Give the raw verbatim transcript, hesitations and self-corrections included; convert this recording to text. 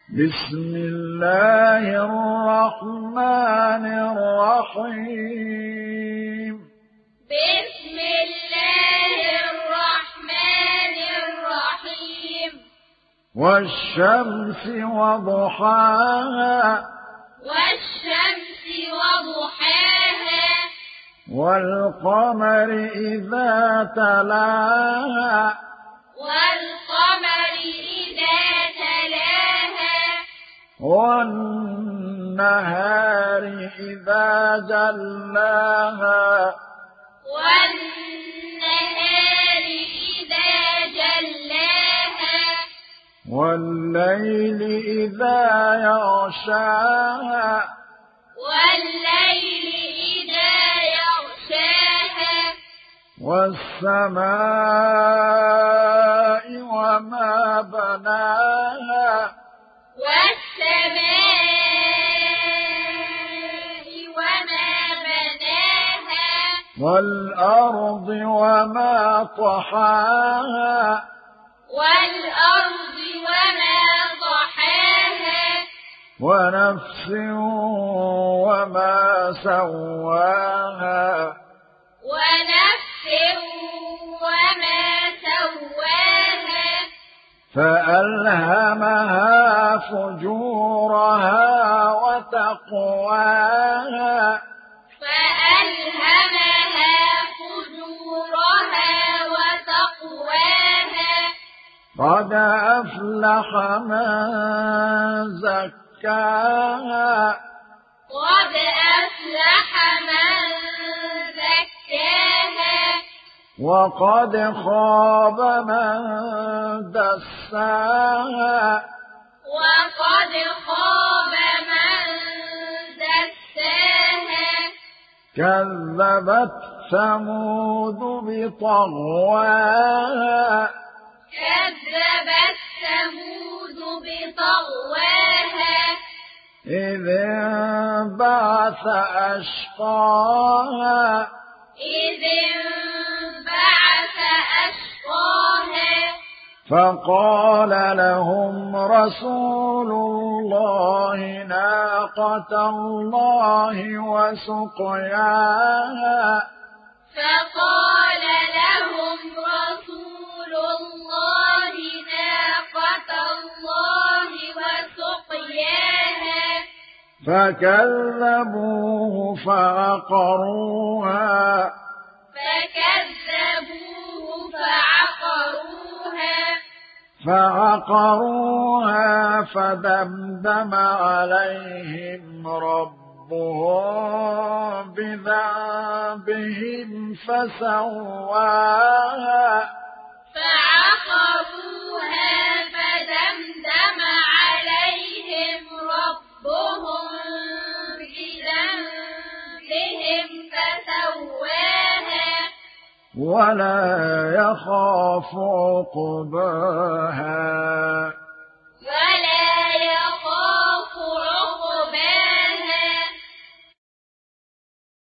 بسم الله الرحمن الرحيم بسم الله الرحمن الرحيم والشمس وضحاها والشمس وضحاها والقمر إذا تلاها والقمر إذا تلاها والنهار إذا جلاها والنهار إذا جلاها والليل إذا يغشاها والليل إذا يغشاها والسماء وما بناها والسماء وما بناها والأرض وما طحاها والأرض وما طحاها ونفس وما سواها ونفس وما سواها فألهمها فجورها وتقواها فألهمها فجورها وتقواها قد أفلح من زكاها قد أفلح من زكاها وقد خاب من دساها وقد خاب من دساها كذبت ثمود بطغواها كذبت ثمود بطغواها إذ انبعث أشقاها إذ انبعث أشقاها فقال لهم رسول الله ناقة الله وسقياها فقال لهم رسول الله ناقة الله وسقياها فكذبوه فعقروها فكذبوه فعقروها فعقروها فدمدم عليهم ربهم بذنبهم فسواها فعقروها فدمدم عليهم ربهم بذنبهم فسواها ولا يخاف عقباها